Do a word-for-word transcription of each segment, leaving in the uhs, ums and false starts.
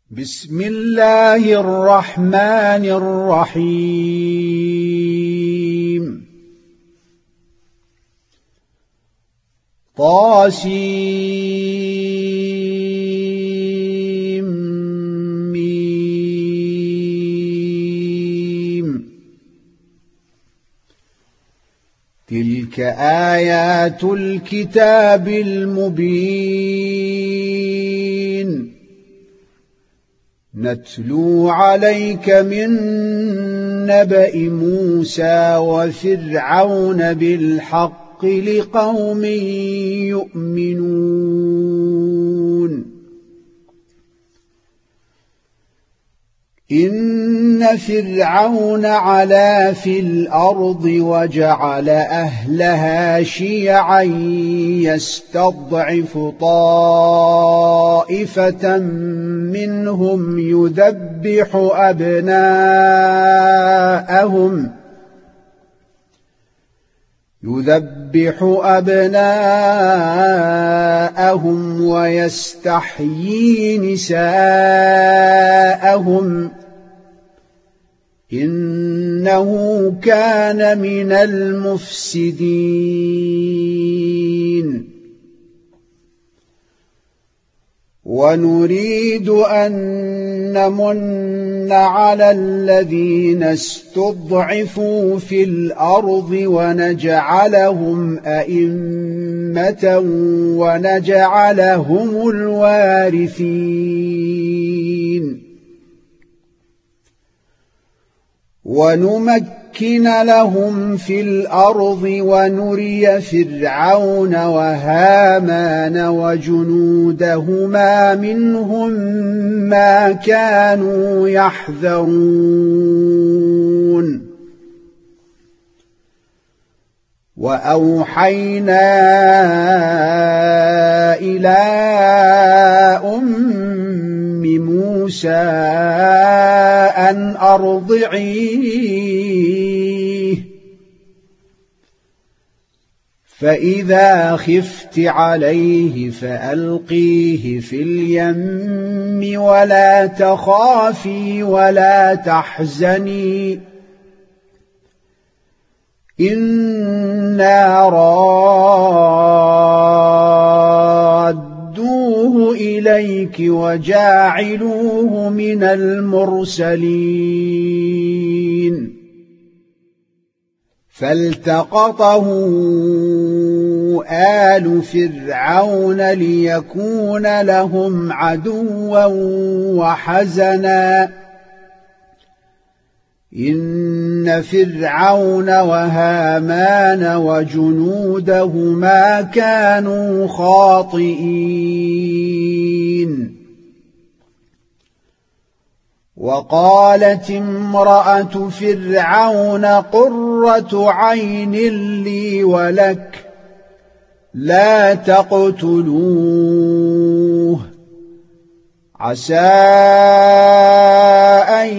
بسم الله الرحمن الرحيم طاسيم ميم تلك آيات الكتاب المبين نتلو عليك من نبأ موسى وفرعون بالحق لقوم يؤمنون إن فرعون علا في الأرض وجعل أهلها شيعا يستضعف طائفة منهم يذبح أبناءهم يذبح أبناءهم ويستحيي نساءهم إنه كان من المفسدين ونريد أن نمن على الذين استضعفوا في الأرض ونجعلهم أئمة ونجعلهم الوارثين ونمكن لهم في الأرض ونري فرعون وهامان وجنودهما منهم ما كانوا يحذرون وأوحينا إلى أم موسى أن أرضعيه فإذا خفت عليه فألقيه في اليم ولا تخافي ولا تحزني إنا رادوه إليك وجاعلوه من المرسلين فالتقطه آل فرعون ليكون لهم عدوا وحزنا إن فرعون وهامان وجنودهما كانوا خاطئين وقالت امرأة فرعون قرة عين لي ولك لا تقتلوه عسى أن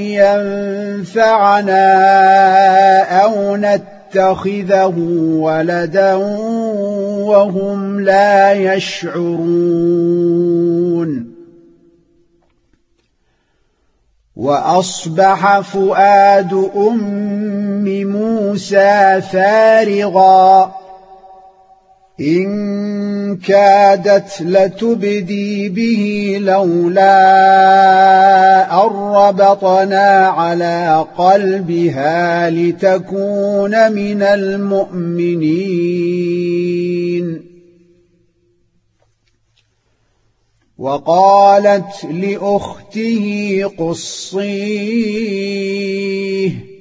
ينفعنا أو نتخذه ولدا وهم لا يشعرون وأصبح فؤاد أم موسى فارغا إن كادت لتبدي به لولا أن ربطنا على قلبها لتكون من المؤمنين وقالت لأخته قصيه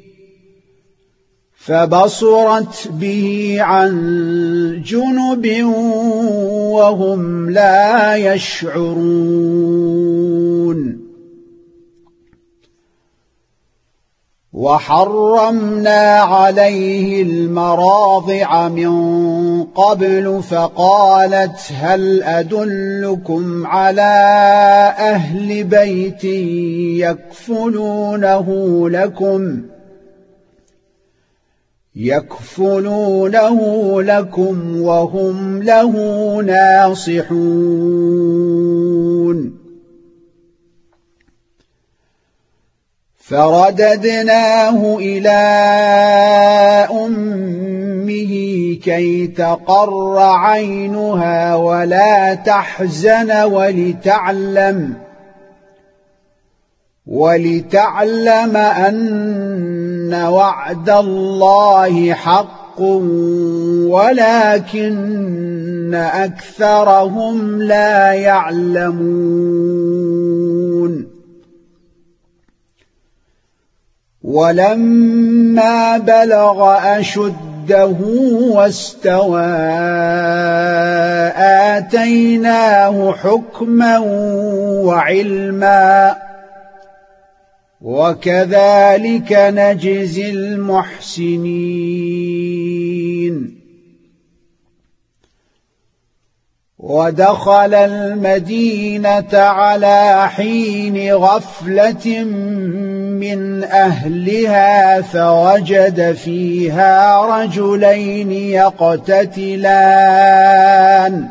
فبصرت به عن جنب وهم لا يشعرون وحرمنا عليه المراضع من قبل فقالت هل أدلكم على أهل بيت يكفلونه لكم يكفلونه لكم وهم له ناصحون فرددناه إلى أمه كي تقر عينها ولا تحزن ولتعلم ولتعلم أن وعد الله حق ولكن أكثرهم لا يعلمون. ولما بلغ أشده واستوى آتيناه حكما وعلما وكذلك نجزي المحسنين. ودخل المدينة على حين غفلة من أهلها فوجد فيها رجلين يقتتلان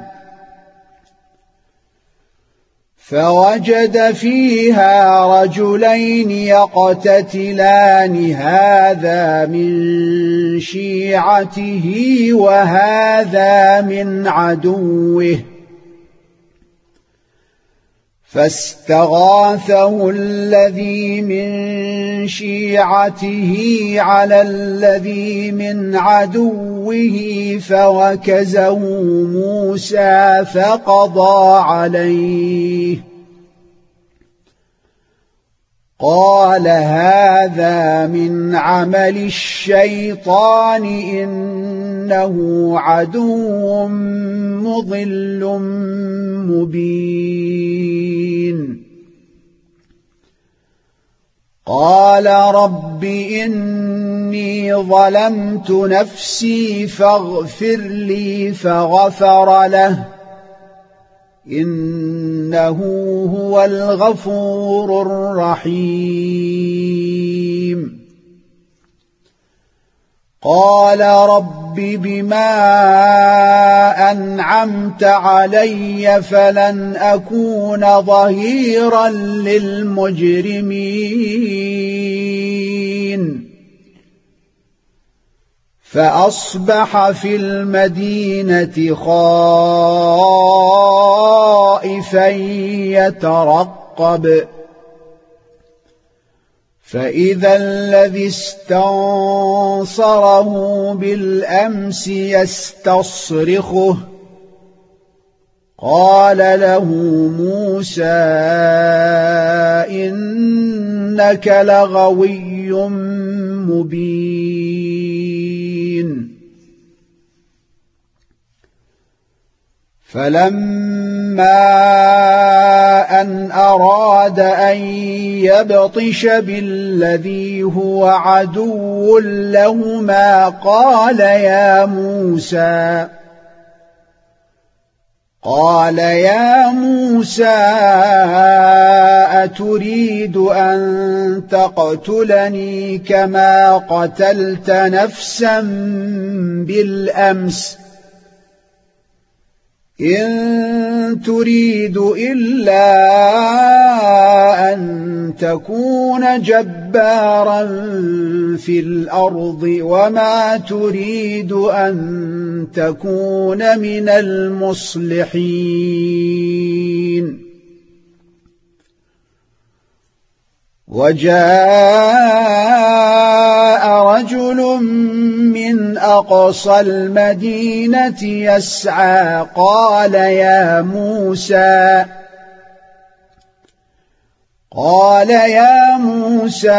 فوجد فيها رجلين يقتتلان هذا من شيعته وهذا من عدوه فاستغاثه الذي من شيعته على الذي من عدوه فوكزه موسى فقضى عليه قال هذا من عمل الشيطان إنه عدو مضل مبين. قال رب إني ظلمت نفسي فاغفر لي فغفر له إنه هو الغفور الرحيم. قال رب بما أنعمت علي فلن أكون ظهيرا للمجرمين. فأصبح في المدينة خائفا يترقب فإذا الذي استنصره بالأمس يستصرخه قال له موسى إنك لغوي مبين. فلما أن أراد أن يبطش بالذي هو عدو لهما قال يا موسى قال يا موسى أتريد أن تقتلني كما قتلت نفسا بالأمس إن تريد إلا أن تكون جبارا في الأرض وما تريد أن تكون من المصلحين. وجاء رجل من أقصى المدينة يسعى قال يا موسى قال يا موسى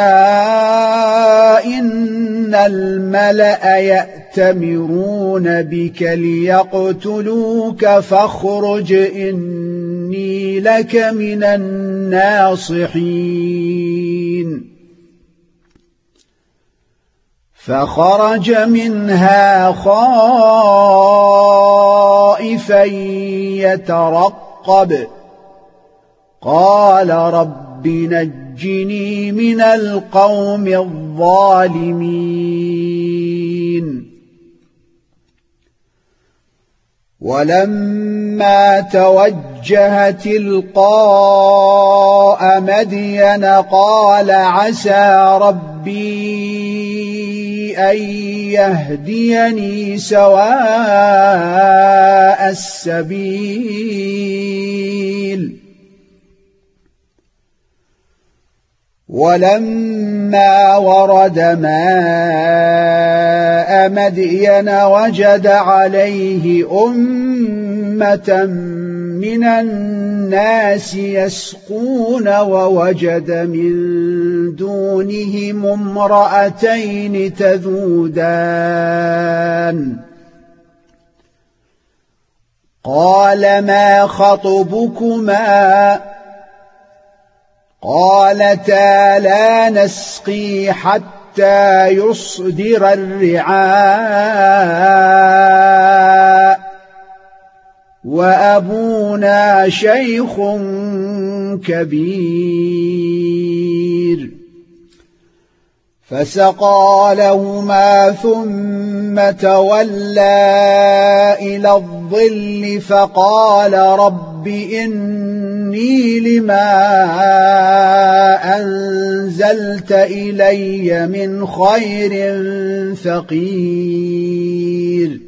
إن الملأ يأتمرون بك ليقتلوك فاخرج إني لك من الناصحين. فخرج منها خائفا يترقب قال رب نجني من القوم الظالمين. ولما توجه تلقاء مدين قال عسى ربي أن يهديني سواء السبيل ولما ورد ماء مدين وجد عليه أمة من الناس يسقون ووجد من دونهم امرأتين تذودان قال ما خطبكما قالتا لا نسقي حتى يصدر الرعاء وأبونا شيخ كبير فسقى لهما ثم تولى إلى الظل فقال رب إني لما أنزلت إلي من خير فقير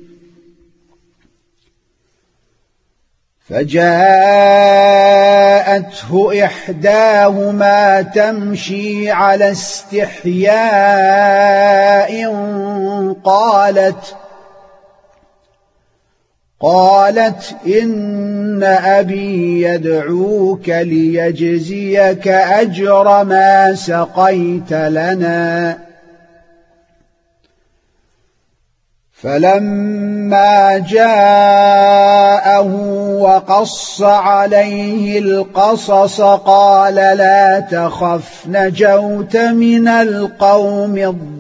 فجاءته إحداهما تمشي على استحياء قالت قالت إن أبي يدعوك ليجزيك أجر ما سقيت لنا فلما جاءه وقص عليه القصص قال لا تخف نجوت من القوم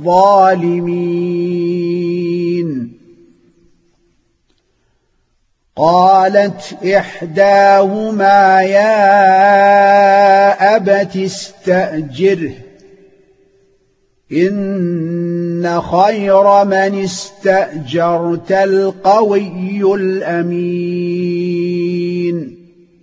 الظالمين قالت إحداهما يا أبت استأجره إن خير من استأجرت القوي الأمين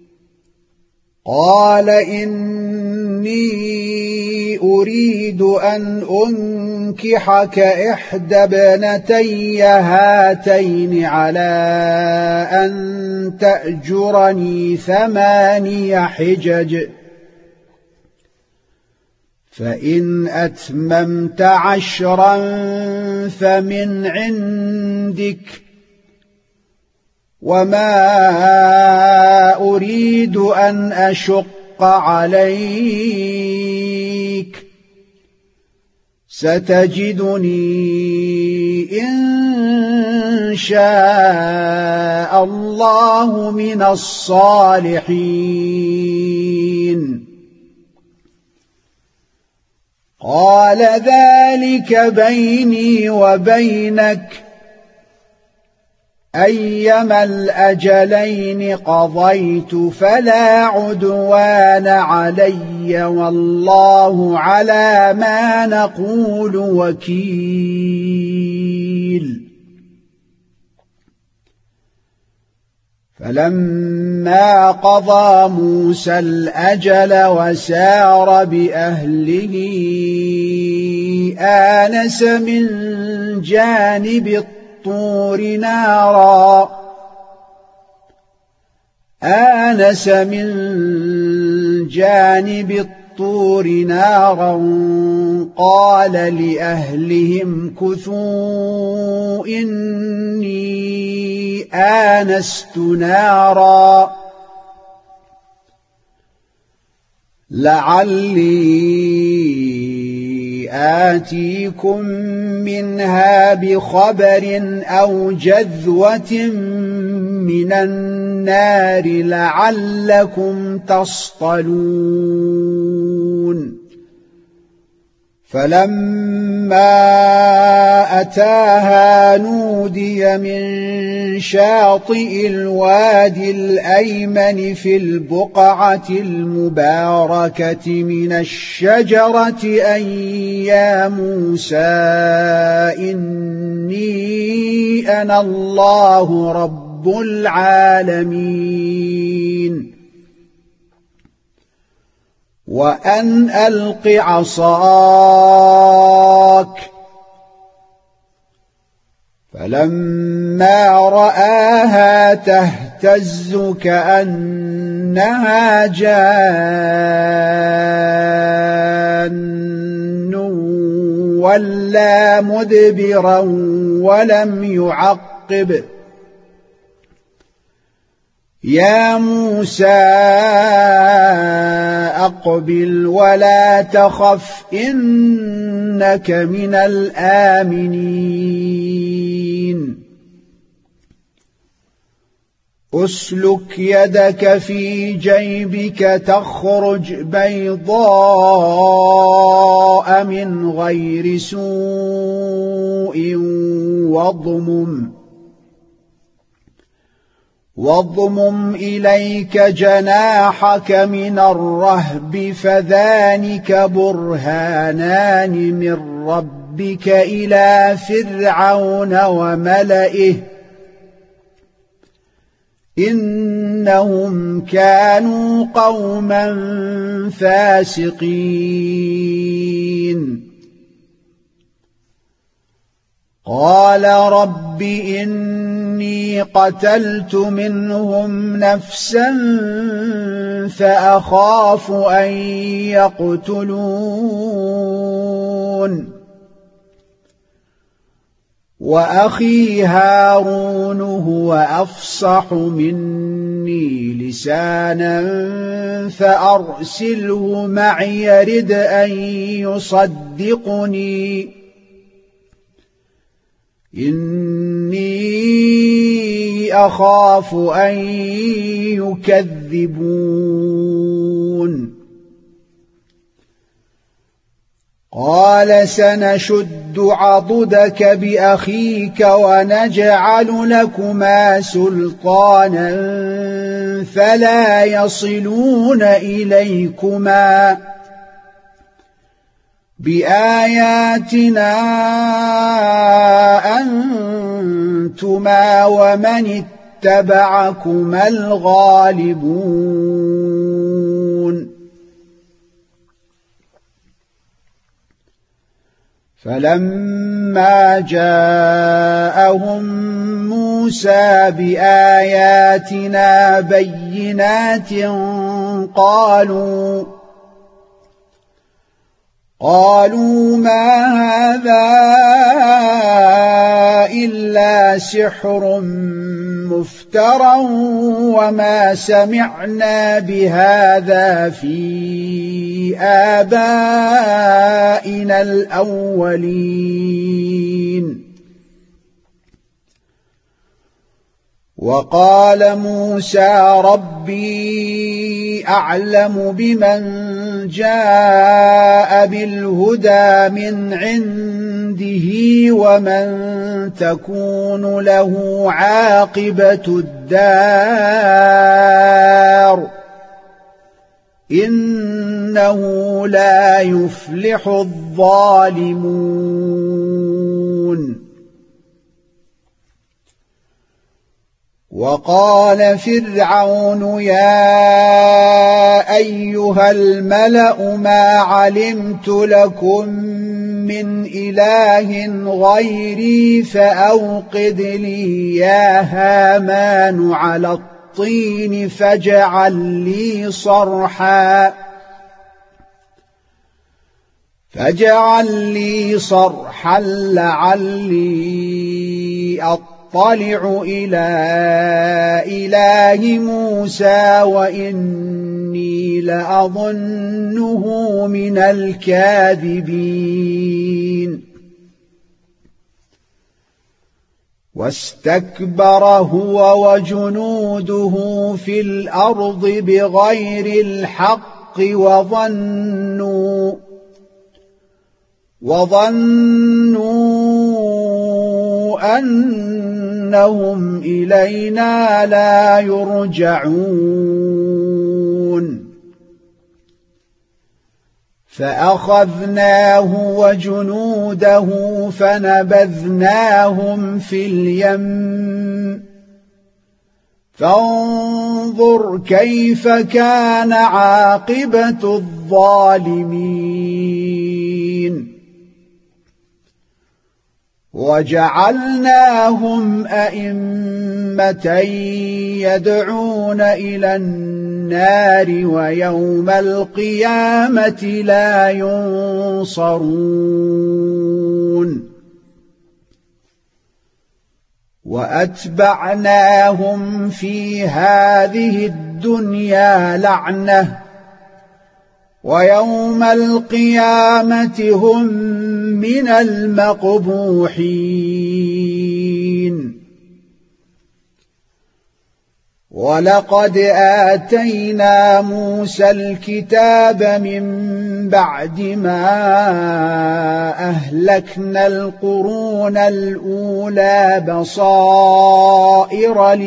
قال إني أريد أن أنكحك إحدى ابنتي هاتين على أن تأجرني ثماني حجج فإن أتممت عشرا فمن عندك وما أريد أن أشق عليك ستجدني إن شاء الله من الصالحين قال ذلك بيني وبينك أيما الأجلين قضيت فلا عدوان علي والله على ما نقول وكيل فلما قضى موسى الأجل وسار بأهله آنس من جانب الطور نارا آنس من جانب الطور نارا قال لأهلهم كثوا إني آنست نارا لعلي آتيكم منها بخبر أو جذوة من النار لعلكم تصطلون فلما أتاها نودي من شاطئ الوادي الأيمن في البقعة المباركة من الشجرة أن يا موسى إني أنا الله رب رب العالمين وأن ألق عصاك فلما رآها تهتز كأنها جان ولا مدبرا ولم يعقب يا موسى أقبل ولا تخف إنك من الآمنين أسلك يدك في جيبك تخرج بيضاء من غير سوء واضمم واضمم إليك جناحك من الرهب فذلك برهانان من ربك إلى فرعون وملئه إنهم كانوا قوما فاسقين قال رب إني قتلت منهم نفسا فأخاف أن يقتلون وأخي هارون هو أفصح مني لسانا فأرسله معي يرد أن يصدقني إني أخاف أن يكذبون قال سنشد عضدك بأخيك ونجعل لكما سلطانا فلا يصلون إليكما بآياتنا أنتما ومن اتبعكما الغالبون فلما جاءهم موسى بآياتنا بينات قالوا قالوا ما هذا إلا سحر مفترى وما سمعنا بهذا في آبائنا الأولين وقال موسى ربي أعلم بمن جاء بالهدى من عنده ومن تكون له عاقبة الدار إنه لا يفلح الظالمون وقال فرعون يا أيها الملأ ما علمت لكم من إله غيري فأوقد لي يا هامان على الطين فاجعل لي صرحا فاجعل لي صرحا لعلي أطلع اطلع إلى إله موسى وإني لأظنه من الكاذبين واستكبر هو وجنوده في الأرض بغير الحق وظنوا وظنوا أنهم إلينا لا يرجعون فأخذناه وجنوده فنبذناهم في اليم فانظر كيف كان عاقبة الظالمين وجعلناهم أئمة يدعون إلى النار ويوم القيامة لا ينصرون وأتبعناهم في هذه الدنيا لعنة ويوم القيامة هم من المقبوحين ولقد آتينا موسى الكتاب من بعد ما أهلكنا القرون الأولى بصائر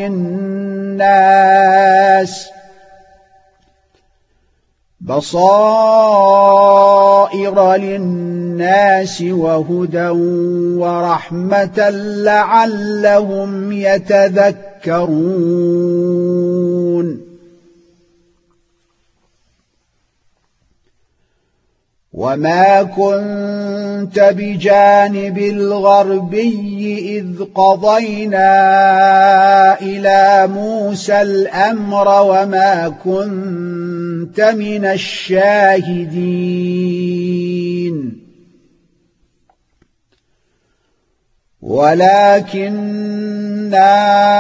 للناس بصائر للناس وهدى ورحمة لعلهم يتذكرون وما كنت بجانب الغربي إذ قضينا إلى موسى الأمر وما كنت من الشاهدين ولكننا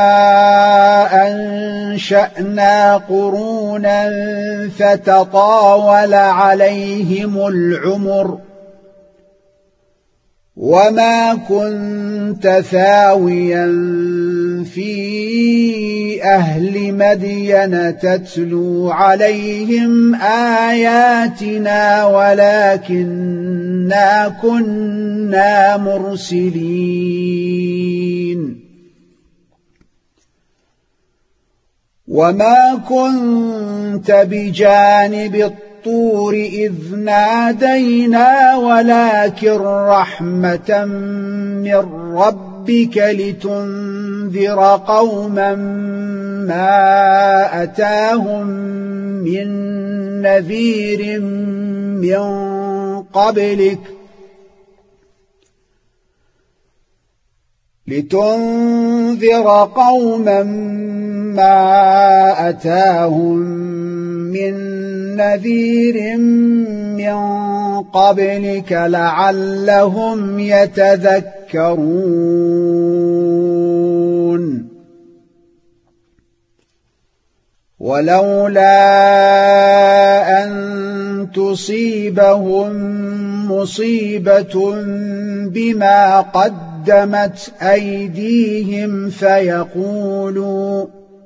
أنشأنا قرونا فتطاول عليهم العمر وما كنت ثاويا في أهل مدين تتلو عليهم آياتنا ولكننا كنا مرسلين وما كنت بجانب الطور إذ نادينا ولكن رحمة من ربك لتنذر قوما ما أتاهم من نذير من قبلك لتنذر قوما ما أتاهم من نذير من قبلك لعلهم يتذكرون ولولا أن تصيبهم مصيبة بما قدمت أيديهم فيقولوا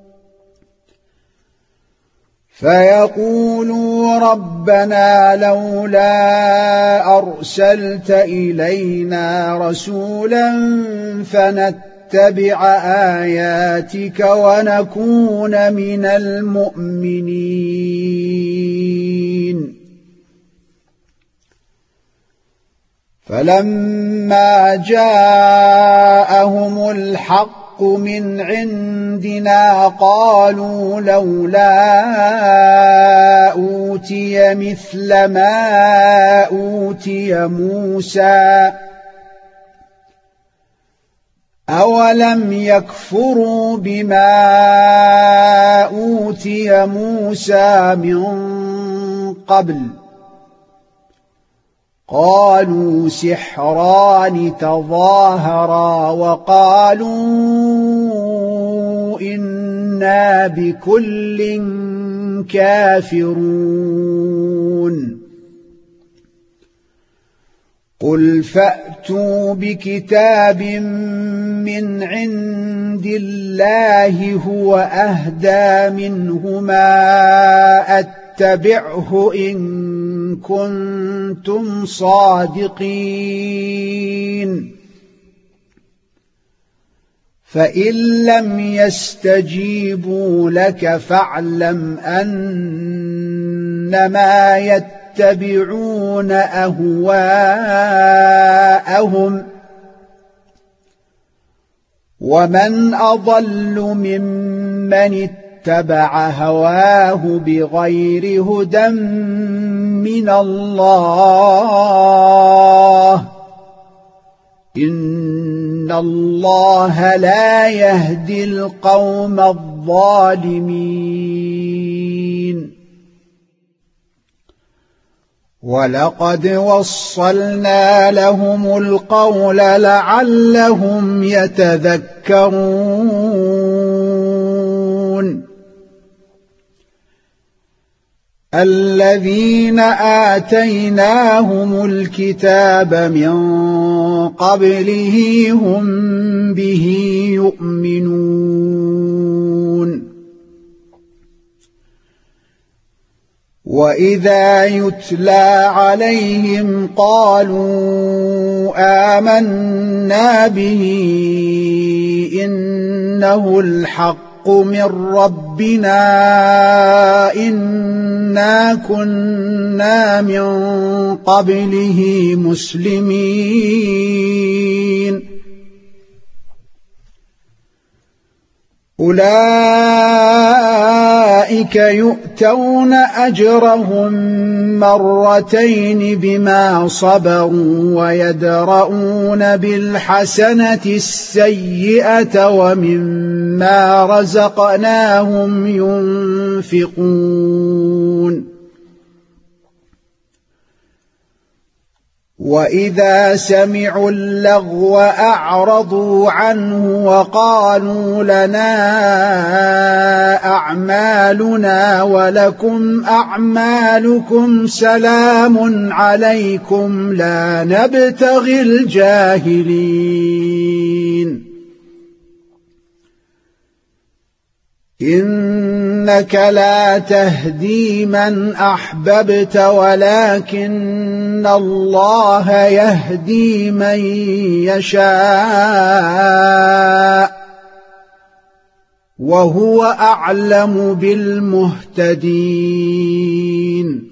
فيقولوا ربنا لولا أرسلت إلينا رسولا فنتبع آياتك ونكون من المؤمنين فلما جاءهم الحق من عندنا قالوا لولا أوتي مثل ما أوتي موسى أولم يكفروا بما أوتي موسى من قبل قالوا سحران تظاهرا وقالوا إنا بكل كافرون قل فأتوا بكتاب من عند الله هو أهدى منهما أتبعه إن كنتم صادقين فإن لم يستجيبوا لك فاعلم أنما يتبعون أهواءهم ومن أضل ممن اتبع هواه بغير هدى من الله إن الله لا يهدي القوم الظالمين ولقد وصلنا لهم القول لعلهم يتذكرون الذين آتيناهم الكتاب من قبله هم به يؤمنون وإذا يتلى عليهم قالوا آمنا به إنه الحق من ربنا إنا كنا من قبله مسلمين أولئك يؤتون أجرهم مرتين بما صبروا ويدرؤون بالحسنة السيئة ومما رزقناهم ينفقون وإذا سمعوا اللغو أعرضوا عنه وقالوا لنا أعمالنا ولكم أعمالكم سلام عليكم لا نبتغي الجاهلين إنك لا تهدي من أحببت ولكن الله يهدي من يشاء وهو أعلم بالمهتدين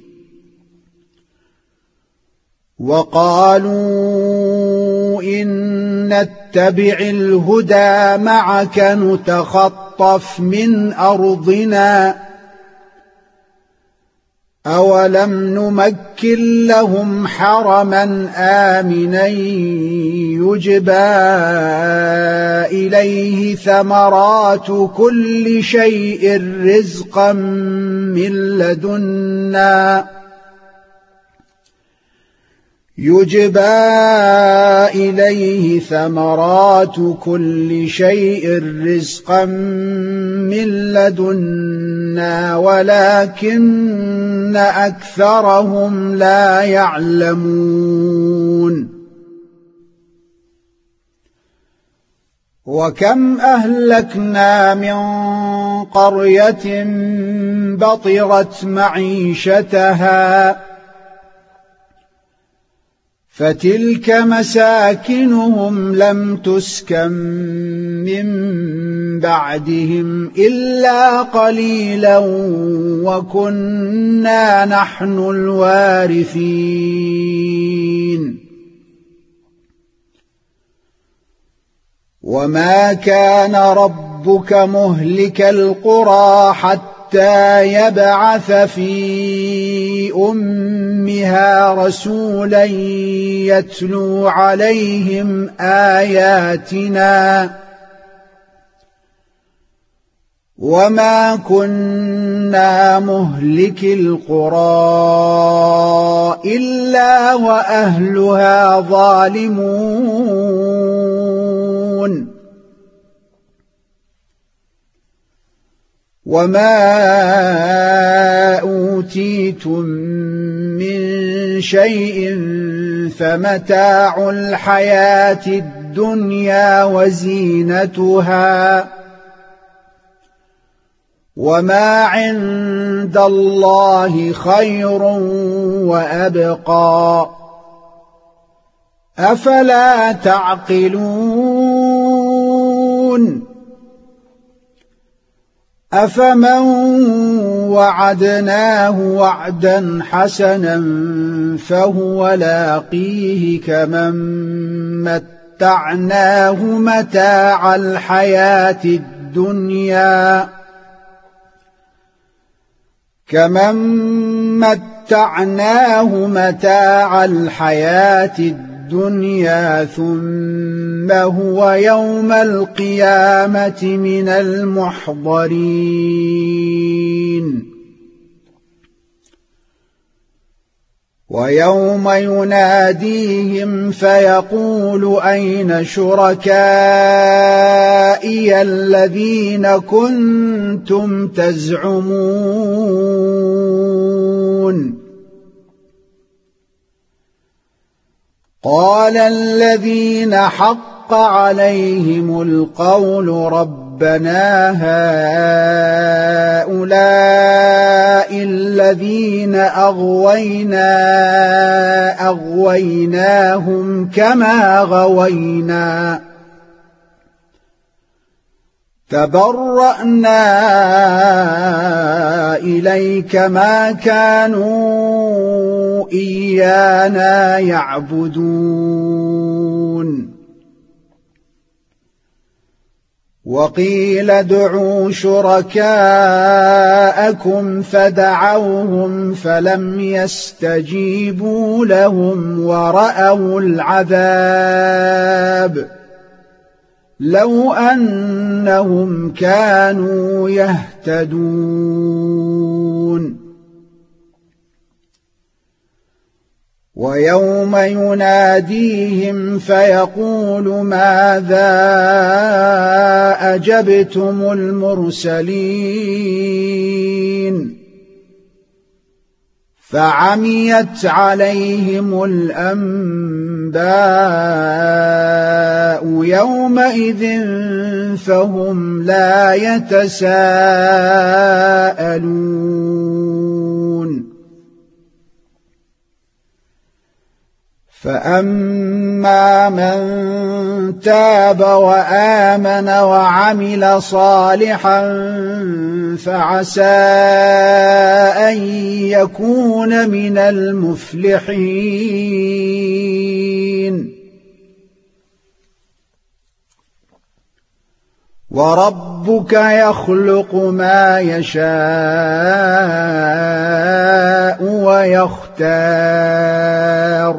وقالوا إن نتبع الهدى معك نتخطف من أرضنا أولم نمكن لهم حرما آمنا يجبى إليه ثمرات كل شيء رزقا من لدنا يجبى إليه ثمرات كل شيء رزقا من لدنا ولكن أكثرهم لا يعلمون وكم أهلكنا من قرية بطرت معيشتها فتلك مساكنهم لم تسكن من بعدهم إلا قليلا وكنا نحن الوارثين وما كان ربك مهلك القرى حتى يبعث في أمها رسولا يتلو عليهم آياتنا وما كنا مهلك القرى إلا وأهلها ظالمون وما أوتيتم من شيء فمتاع الحياة الدنيا وزينتها وما عند الله خير وأبقى أفلا تعقلون أفمن وعدناه وعدا حسنا فهو لاقيه كمن متعناه متاع الحياة الدنيا كمن متعناه متاع الحياة الدنيا ثم هو يوم القيامة من المحضرين ويوم يناديهم فيقول أين شركائي الذين كنتم تزعمون قال الذين حق عليهم القول ربنا هؤلاء الذين أغوينا أغويناهم كما غوينا تبرأنا إليك ما كانوا إيانا يعبدون وقيل ادعوا شركاءكم فدعوهم فلم يستجيبوا لهم ورأوا العذاب لو أنهم كانوا يهتدون ويوم يناديهم فيقول ماذا أجبتم المرسلين فعميت عليهم الأنباء يومئذ فهم لا يتساءلون فأما من تاب وآمن وعمل صالحا فعسى أن يكون من المفلحين وربك يخلق ما يشاء ويختار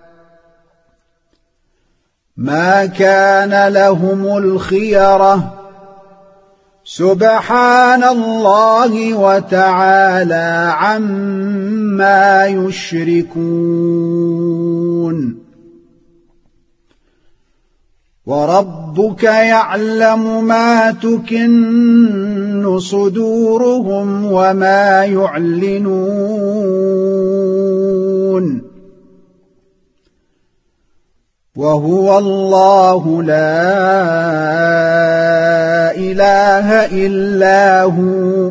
ما كان لهم الخيرة سبحان الله وتعالى عما يشركون وربك يعلم ما تكن صدورهم وما يعلنون وهو الله لا إله إلا هو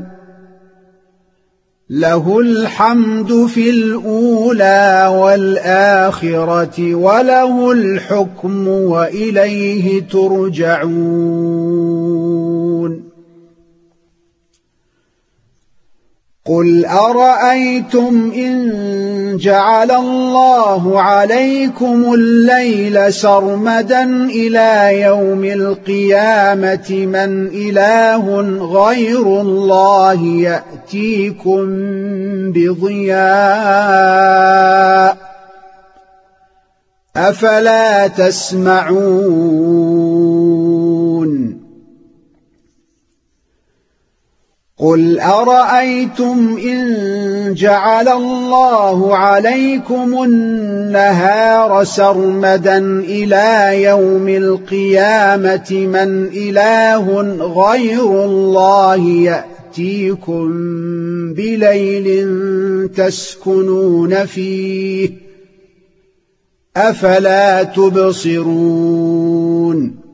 له الحمد في الأولى والآخرة وله الحكم وإليه ترجعون قل أرأيتم إن جعل الله عليكم الليل سرمدا إلى يوم القيامة من إله غير الله يأتيكم بضياء أفلا تسمعون قل أرأيتم إن جعل الله عليكم النهار سرمدا إلى يوم القيامة من إله غير الله يأتيكم بليل تسكنون فيه أفلا تبصرون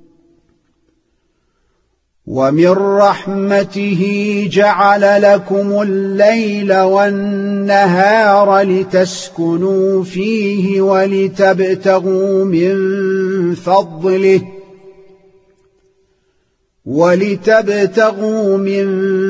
ومن رحمته جعل لكم الليل والنهار لتسكنوا فيه ولتبتغوا من فضله ولتبتغوا من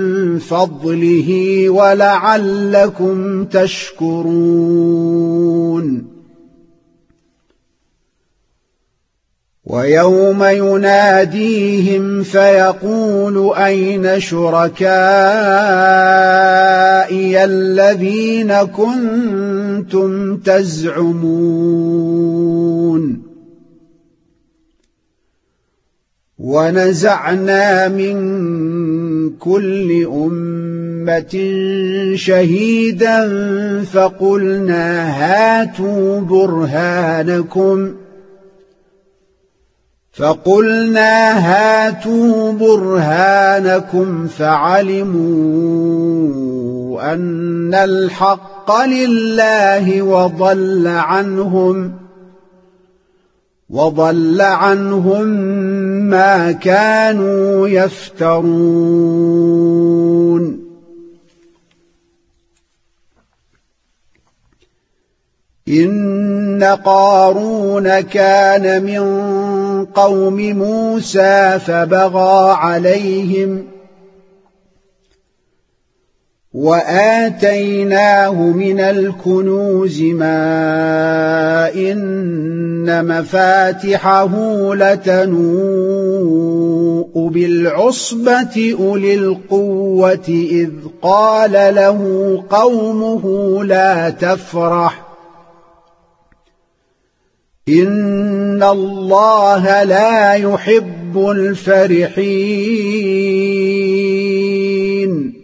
فضله ولعلكم تشكرون ويوم يناديهم فيقول أين شركائي الذين كنتم تزعمون ونزعنا من كل أمة شهيدا فقلنا هاتوا برهانكم فقلنا هاتوا برهانكم فعلموا أن الحق لله وضل عنهم وضل عنهم ما كانوا يفترون إن قارون كان من قوم موسى فبغى عليهم وآتيناه من الكنوز ما إن مفاتحه لتنوء بالعصبة أولي القوة إذ قال له قومه لا تفرح إن الله لا يحب الفرحين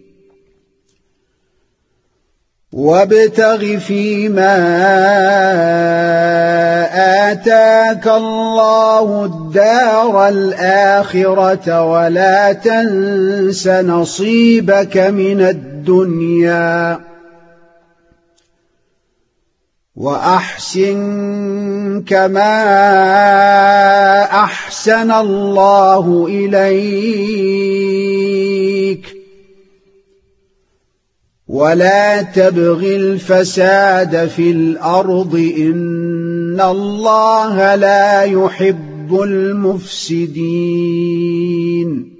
وابتغ فيما آتاك الله الدار الآخرة ولا تنس نصيبك من الدنيا وأحسن كما أحسن الله إليك ولا تبغ الفساد في الأرض إن الله لا يحب المفسدين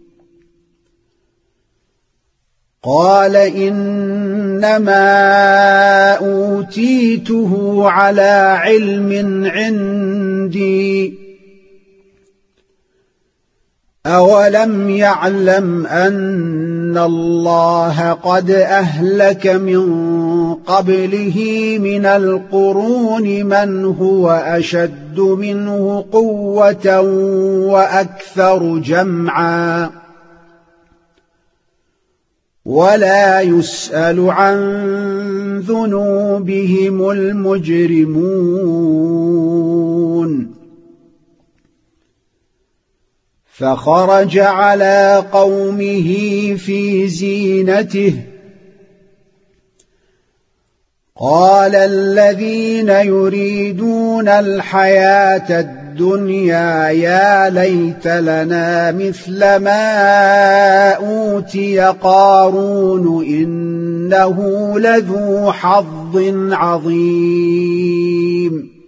قال إنما أوتيته على علم عندي أولم يعلم أن الله قد أهلك من قبله من القرون من هو أشد منه قوة وأكثر جمعا ولا يسأل عن ذنوبهم المجرمون فخرج على قومه في زينته قال الذين يريدون الحياة الدنيا يا ليت لنا مثل ما أوتي قارون إنه لذو حظ عظيم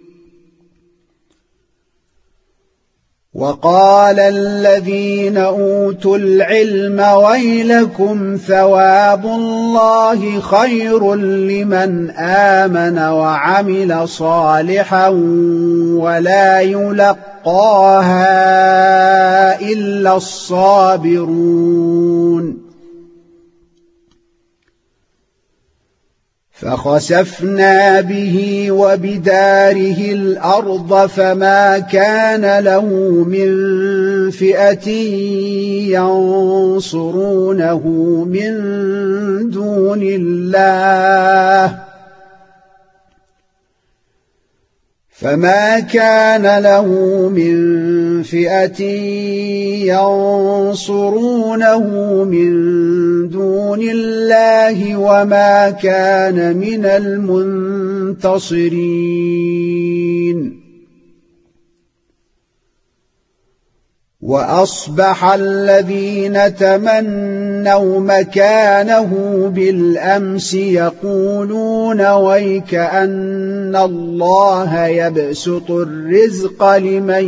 وقال الذين أوتوا العلم ويلكم ثواب الله خير لمن آمن وعمل صالحا ولا يلقاها إلا الصابرون فخسفنا به وبداره الأرض فما كان له من فئة ينصرونه من دون الله فما كان له من فئة ينصرونه من دون الله وما كان من المنتصرين وأصبح الذين تمنوا مكانه بالأمس يقولون ويك أن الله يبسط الرزق لمن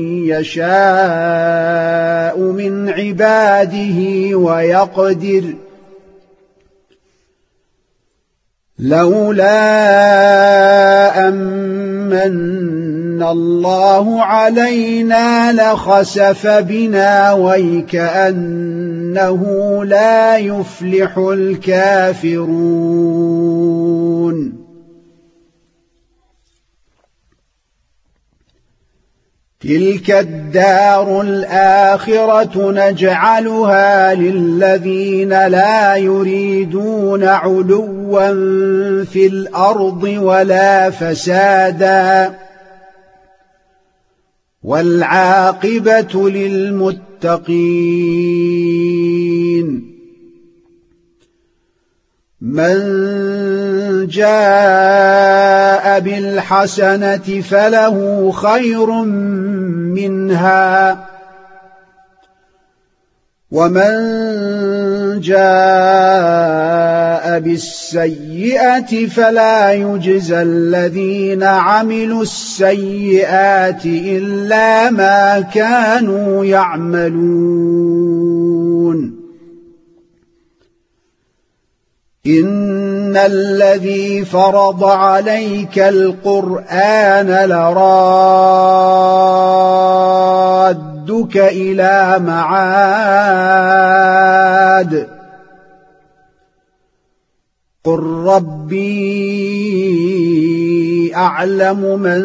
يشاء من عباده ويقدر لولا أمن الله علينا لخسف بنا ويكأنه لا يفلح الكافرون تلك الدار الآخرة نجعلها للذين لا يريدون علوا في الأرض ولا فسادا والعاقبة للمتقين من جاء بالحسنة فله خير منها ومن جاء بالسيئة فلا يجزى الذين عملوا السيئات إلا ما كانوا يعملون إن الذي فرض عليك القرآن لرادك إلى معاد قل ربي أعلم من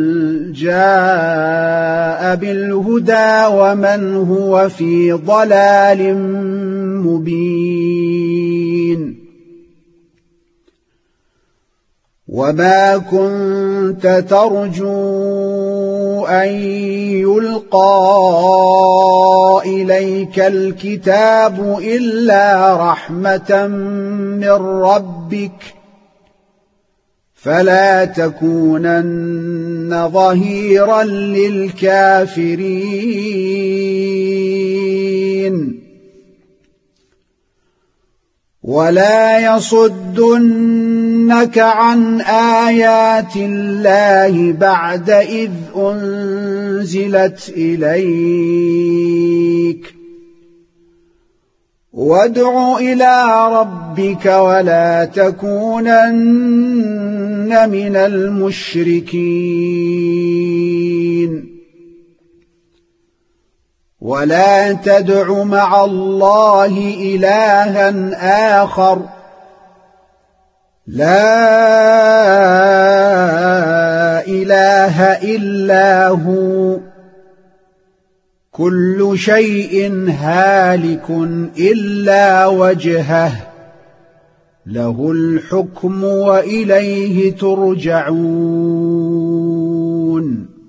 جاء بالهدى ومن هو في ضلال مبين وما كنت ترجو أن يلقى إليك الكتاب إلا رحمة من ربك فلا تكونن ظهيرا للكافرين ولا يصدنك عن آيات الله بعد إذ أنزلت إليك وادع إلى ربك ولا تكونن من المشركين ولا تدع مع الله إلها آخر لا إله إلا هو كل شيء هالك إلا وجهه له الحكم وإليه ترجعون